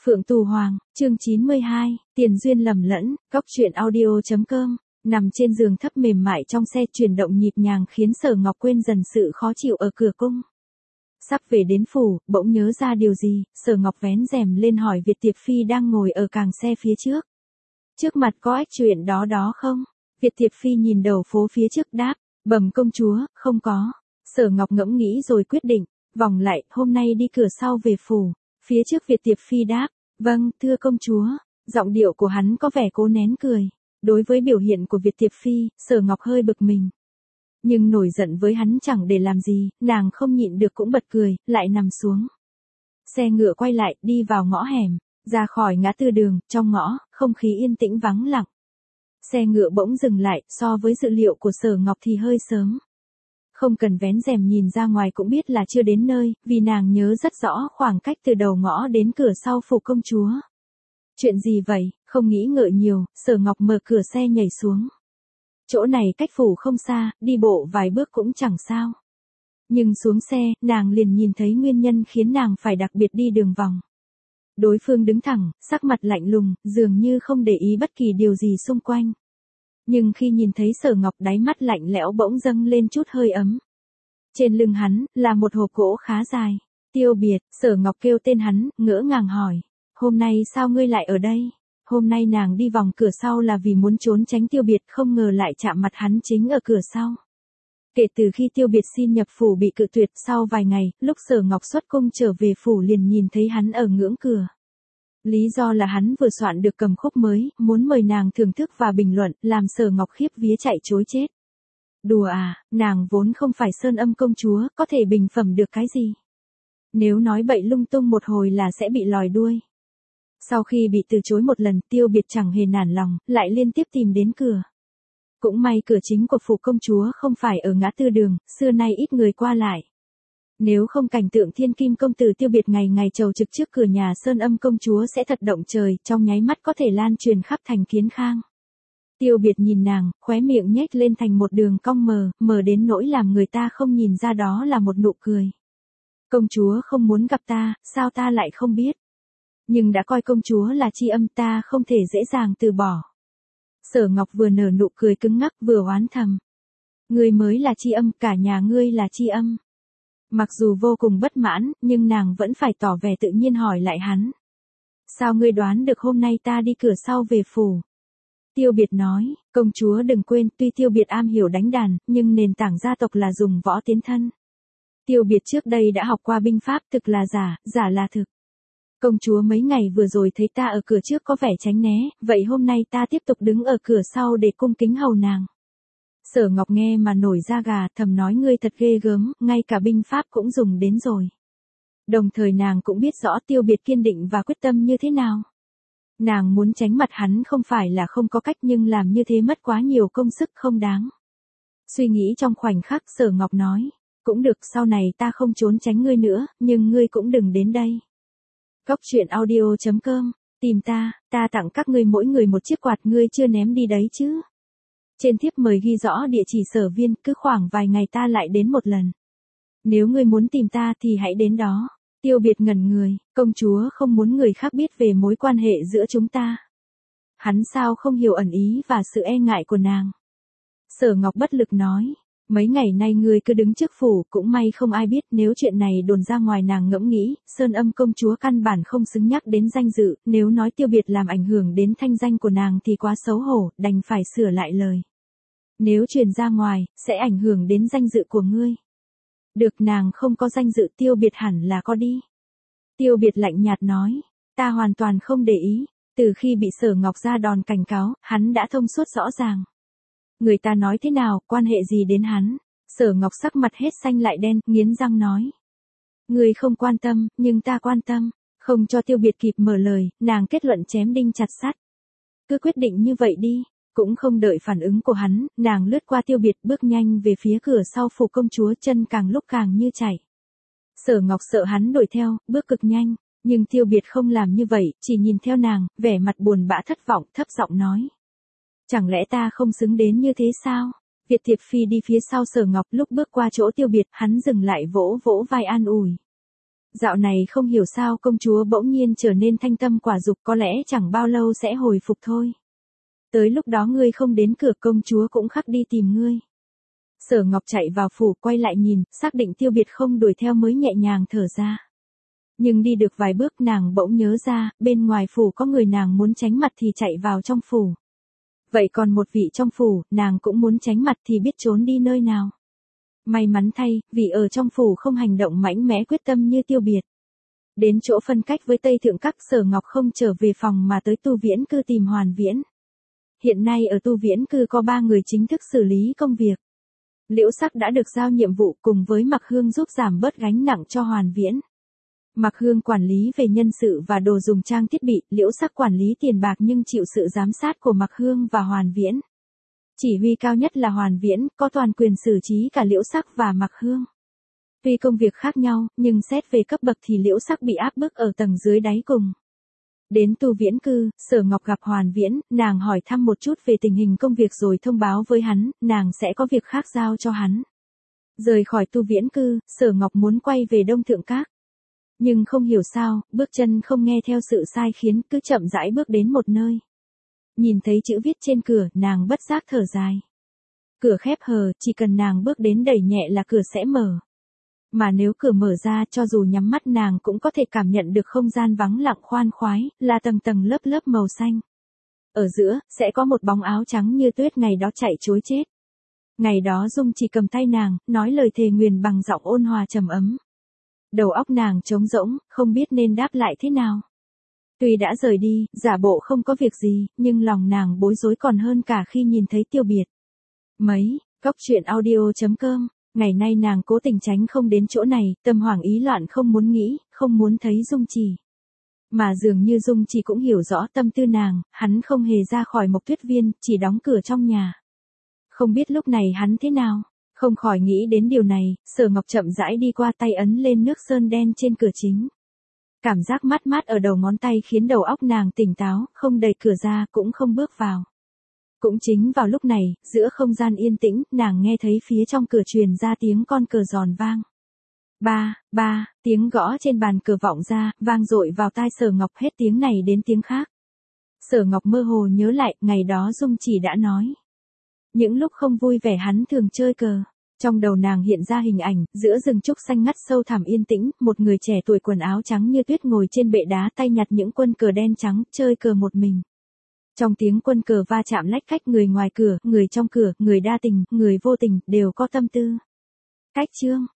Phượng Tù Hoàng, chương 92, tiền duyên lầm lẫn, góc truyện audio.com, nằm trên giường thấp mềm mại trong xe chuyển động nhịp nhàng khiến Sở Ngọc quên dần sự khó chịu ở cửa cung. Sắp về đến phủ, bỗng nhớ ra điều gì, Sở Ngọc vén rèm lên hỏi Việt Tiệp Phi đang ngồi ở càng xe phía trước. Trước mặt có ách chuyện đó không? Việt Tiệp Phi nhìn đầu phố phía trước đáp, bẩm công chúa, không có. Sở Ngọc ngẫm nghĩ rồi quyết định, vòng lại, hôm nay đi cửa sau về phủ. Phía trước Việt Tiệp Phi đáp, vâng, thưa công chúa. Giọng điệu của hắn có vẻ cố nén cười. Đối với biểu hiện của Việt Tiệp Phi, Sở Ngọc hơi bực mình. Nhưng nổi giận với hắn chẳng để làm gì, nàng không nhịn được cũng bật cười, lại nằm xuống. Xe ngựa quay lại, đi vào ngõ hẻm, ra khỏi ngã tư đường, trong ngõ, không khí yên tĩnh vắng lặng. Xe ngựa bỗng dừng lại, so với dự liệu của Sở Ngọc thì hơi sớm. Không cần vén rèm nhìn ra ngoài cũng biết là chưa đến nơi, vì nàng nhớ rất rõ khoảng cách từ đầu ngõ đến cửa sau phủ công chúa. Chuyện gì vậy, không nghĩ ngợi nhiều, Sở Ngọc mở cửa xe nhảy xuống. Chỗ này cách phủ không xa, đi bộ vài bước cũng chẳng sao. Nhưng xuống xe, nàng liền nhìn thấy nguyên nhân khiến nàng phải đặc biệt đi đường vòng. Đối phương đứng thẳng, sắc mặt lạnh lùng, dường như không để ý bất kỳ điều gì xung quanh. Nhưng khi nhìn thấy Sở Ngọc, đáy mắt lạnh lẽo bỗng dâng lên chút hơi ấm. Trên lưng hắn, là một hộp gỗ khá dài. Tiêu Biệt, Sở Ngọc kêu tên hắn, ngỡ ngàng hỏi. Hôm nay sao ngươi lại ở đây? Hôm nay nàng đi vòng cửa sau là vì muốn trốn tránh Tiêu Biệt, không ngờ lại chạm mặt hắn chính ở cửa sau. Kể từ khi Tiêu Biệt xin nhập phủ bị cự tuyệt, sau vài ngày, lúc Sở Ngọc xuất cung trở về phủ liền nhìn thấy hắn ở ngưỡng cửa. Lý do là hắn vừa soạn được cầm khúc mới, muốn mời nàng thưởng thức và bình luận, làm Sở Ngọc khiếp vía chạy trối chết. Đùa à, nàng vốn không phải Sơn Âm công chúa, có thể bình phẩm được cái gì? Nếu nói bậy lung tung một hồi là sẽ bị lòi đuôi. Sau khi bị từ chối một lần, Tiêu Biệt chẳng hề nản lòng, lại liên tiếp tìm đến cửa. Cũng may cửa chính của phủ công chúa không phải ở ngã tư đường, xưa nay ít người qua lại. Nếu không cảnh tượng thiên kim công tử Tiêu Biệt ngày ngày chầu trực trước cửa nhà Sơn Âm công chúa sẽ thật động trời, trong nháy mắt có thể lan truyền khắp thành Kiến Khang. Tiêu Biệt nhìn nàng, khóe miệng nhếch lên thành một đường cong mờ đến nỗi làm người ta không nhìn ra đó là một nụ cười. Công chúa không muốn gặp ta, sao ta lại không biết? Nhưng đã coi công chúa là tri âm, ta không thể dễ dàng từ bỏ. Sở Ngọc vừa nở nụ cười cứng ngắc vừa oán thầm. Ngươi mới là tri âm, cả nhà ngươi là tri âm. Mặc dù vô cùng bất mãn, nhưng nàng vẫn phải tỏ vẻ tự nhiên hỏi lại hắn. Sao ngươi đoán được hôm nay ta đi cửa sau về phủ? Tiêu Biệt nói, công chúa đừng quên, tuy Tiêu Biệt am hiểu đánh đàn, nhưng nền tảng gia tộc là dùng võ tiến thân. Tiêu Biệt trước đây đã học qua binh pháp, thực là giả, giả là thực. Công chúa mấy ngày vừa rồi thấy ta ở cửa trước có vẻ tránh né, vậy hôm nay ta tiếp tục đứng ở cửa sau để cung kính hầu nàng. Sở Ngọc nghe mà nổi da gà, thầm nói ngươi thật ghê gớm, ngay cả binh pháp cũng dùng đến rồi. Đồng thời nàng cũng biết rõ Tiêu Biệt kiên định và quyết tâm như thế nào. Nàng muốn tránh mặt hắn không phải là không có cách, nhưng làm như thế mất quá nhiều công sức không đáng. Suy nghĩ trong khoảnh khắc, Sở Ngọc nói, cũng được, sau này ta không trốn tránh ngươi nữa, nhưng ngươi cũng đừng đến đây. Góc truyện audio.com, tìm ta tặng các ngươi mỗi người một chiếc quạt, ngươi chưa ném đi đấy chứ. Trên thiếp mời ghi rõ địa chỉ Sở Viên, cứ khoảng vài ngày ta lại đến một lần. Nếu ngươi muốn tìm ta thì hãy đến đó. Tiêu Biệt ngẩn người, công chúa không muốn người khác biết về mối quan hệ giữa chúng ta. Hắn sao không hiểu ẩn ý và sự e ngại của nàng. Sở Ngọc bất lực nói, mấy ngày nay ngươi cứ đứng trước phủ, cũng may không ai biết, nếu chuyện này đồn ra ngoài. Nàng ngẫm nghĩ, Sơn Âm công chúa căn bản không xứng nhắc đến danh dự, nếu nói Tiêu Biệt làm ảnh hưởng đến thanh danh của nàng thì quá xấu hổ, đành phải sửa lại lời. Nếu truyền ra ngoài, sẽ ảnh hưởng đến danh dự của ngươi. Được, nàng không có danh dự, Tiêu Biệt hẳn là có đi. Tiêu Biệt lạnh nhạt nói, ta hoàn toàn không để ý, từ khi bị Sở Ngọc ra đòn cảnh cáo, hắn đã thông suốt rõ ràng. Người ta nói thế nào, quan hệ gì đến hắn? Sở Ngọc sắc mặt hết xanh lại đen, nghiến răng nói. Người không quan tâm, nhưng ta quan tâm. Không cho Tiêu Biệt kịp mở lời, nàng kết luận chém đinh chặt sắt. Cứ quyết định như vậy đi. Cũng không đợi phản ứng của hắn, nàng lướt qua Tiêu Biệt, bước nhanh về phía cửa sau phủ công chúa, chân càng lúc càng như chạy. Sở Ngọc sợ hắn đuổi theo, bước cực nhanh, nhưng Tiêu Biệt không làm như vậy, chỉ nhìn theo nàng, vẻ mặt buồn bã thất vọng, thấp giọng nói. Chẳng lẽ ta không xứng đến như thế sao? Việt Tiệp Phi đi phía sau Sở Ngọc, lúc bước qua chỗ Tiêu Biệt, hắn dừng lại vỗ vỗ vai an ủi. Dạo này không hiểu sao công chúa bỗng nhiên trở nên thanh tâm quả dục, có lẽ chẳng bao lâu sẽ hồi phục thôi. Tới lúc đó ngươi không đến cửa công chúa cũng khắc đi tìm ngươi. Sở Ngọc chạy vào phủ quay lại nhìn, xác định Tiêu Biệt không đuổi theo mới nhẹ nhàng thở ra. Nhưng đi được vài bước nàng bỗng nhớ ra, bên ngoài phủ có người nàng muốn tránh mặt thì chạy vào trong phủ. Vậy còn một vị trong phủ, nàng cũng muốn tránh mặt thì biết trốn đi nơi nào. May mắn thay, vì ở trong phủ không hành động mãnh mẽ quyết tâm như Tiêu Biệt. Đến chỗ phân cách với Tây Thượng Các, Sở Ngọc không trở về phòng mà tới Tu Viễn Cư tìm Hoàn Viễn. Hiện nay ở Tu Viễn Cư có 3 người chính thức xử lý công việc. Liễu Sắc đã được giao nhiệm vụ cùng với Mặc Hương giúp giảm bớt gánh nặng cho Hoàn Viễn. Mặc Hương quản lý về nhân sự và đồ dùng trang thiết bị, Liễu Sắc quản lý tiền bạc nhưng chịu sự giám sát của Mặc Hương và Hoàn Viễn. Chỉ huy cao nhất là Hoàn Viễn, có toàn quyền xử trí cả Liễu Sắc và Mặc Hương. Tuy công việc khác nhau, nhưng xét về cấp bậc thì Liễu Sắc bị áp bức ở tầng dưới đáy cùng. Đến Tu Viễn Cư, Sở Ngọc gặp Hoàn Viễn, nàng hỏi thăm một chút về tình hình công việc rồi thông báo với hắn, nàng sẽ có việc khác giao cho hắn. Rời khỏi Tu Viễn Cư, Sở Ngọc muốn quay về Đông Thượng Các. Nhưng không hiểu sao, bước chân không nghe theo sự sai khiến, cứ chậm rãi bước đến một nơi. Nhìn thấy chữ viết trên cửa, nàng bất giác thở dài. Cửa khép hờ, chỉ cần nàng bước đến đẩy nhẹ là cửa sẽ mở. Mà nếu cửa mở ra, cho dù nhắm mắt nàng cũng có thể cảm nhận được không gian vắng lặng khoan khoái, là tầng tầng lớp lớp màu xanh. Ở giữa, sẽ có một bóng áo trắng như tuyết ngày đó chạy trối chết. Ngày đó Dung chỉ cầm tay nàng, nói lời thề nguyền bằng giọng ôn hòa trầm ấm. Đầu óc nàng trống rỗng, không biết nên đáp lại thế nào. Tuy đã rời đi, giả bộ không có việc gì, nhưng lòng nàng bối rối còn hơn cả khi nhìn thấy Tiêu Biệt. Cóc truyện audio.com. Ngày nay nàng cố tình tránh không đến chỗ này, tâm hoảng ý loạn không muốn nghĩ, không muốn thấy Dung Chỉ. Mà dường như Dung Chỉ cũng hiểu rõ tâm tư nàng, hắn không hề ra khỏi Mộc Tuyết Viên, chỉ đóng cửa trong nhà. Không biết lúc này hắn thế nào, không khỏi nghĩ đến điều này, Sở Ngọc chậm rãi đi qua tay ấn lên nước sơn đen trên cửa chính. Cảm giác mát mát ở đầu ngón tay khiến đầu óc nàng tỉnh táo, không đẩy cửa ra cũng không bước vào. Cũng chính vào lúc này, giữa không gian yên tĩnh, nàng nghe thấy phía trong cửa truyền ra tiếng con cờ giòn vang. Ba, tiếng gõ trên bàn cờ vọng ra, vang dội vào tai Sở Ngọc hết tiếng này đến tiếng khác. Sở Ngọc mơ hồ nhớ lại, ngày đó Dung Chỉ đã nói. Những lúc không vui vẻ hắn thường chơi cờ. Trong đầu nàng hiện ra hình ảnh, giữa rừng trúc xanh ngắt sâu thẳm yên tĩnh, một người trẻ tuổi quần áo trắng như tuyết ngồi trên bệ đá tay nhặt những quân cờ đen trắng, chơi cờ một mình. Trong tiếng quân cờ va chạm lách cách, người ngoài cửa, người trong cửa, người đa tình, người vô tình, đều có tâm tư. Cách chương.